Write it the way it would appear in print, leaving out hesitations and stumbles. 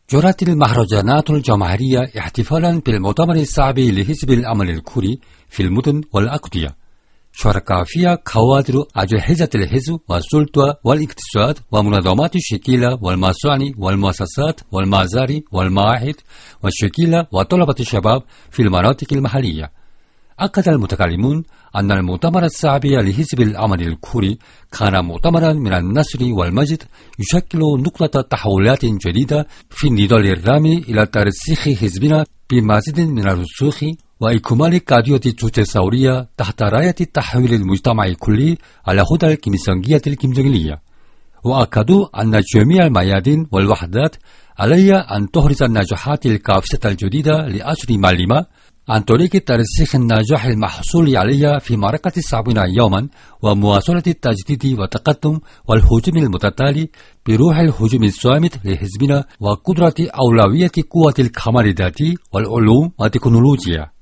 جرت المهرجانات الجماهيرية احتفالا بالمؤتمر الصعب لحزب الأمل الكوري في المدن والأقضية. شارك فيها كوادر أجهزة الحزب والسلطة والاقتصاد ومنظمات الشكيلة والمصانع والمؤسسات والمزارع والمعاهد والشكيلة وطلبة الشباب في المناطق المحلية. أكد المتكلمون أن المؤتمر الصعب لحزب الأمل الكوري كان مؤتمرا من النصر والمجد، يشكل نقطة تحولات جديدة في النضال الرامي إلى ترسيخ حزبنا بمزيد من الرسوخ وإكمال قضية الجوج الثورية تحت راية تحويل المجتمع الكلي على هدى الكيميلية الكيمجونغية. وأكدوا أن جميع الميادين والوحدات عليها أن تحرز النجاحات الكافية الجديدة لأجل معلمة عن طريق ترسيخ النجاح المحصول عليها في معركة 70 يوما ومواصلة التجديد والتقدم والهجوم المتتالي بروح الهجوم الصامت لحزبنا وقدرة أولوية قوة الكمال الذاتي والعلوم والتكنولوجيا.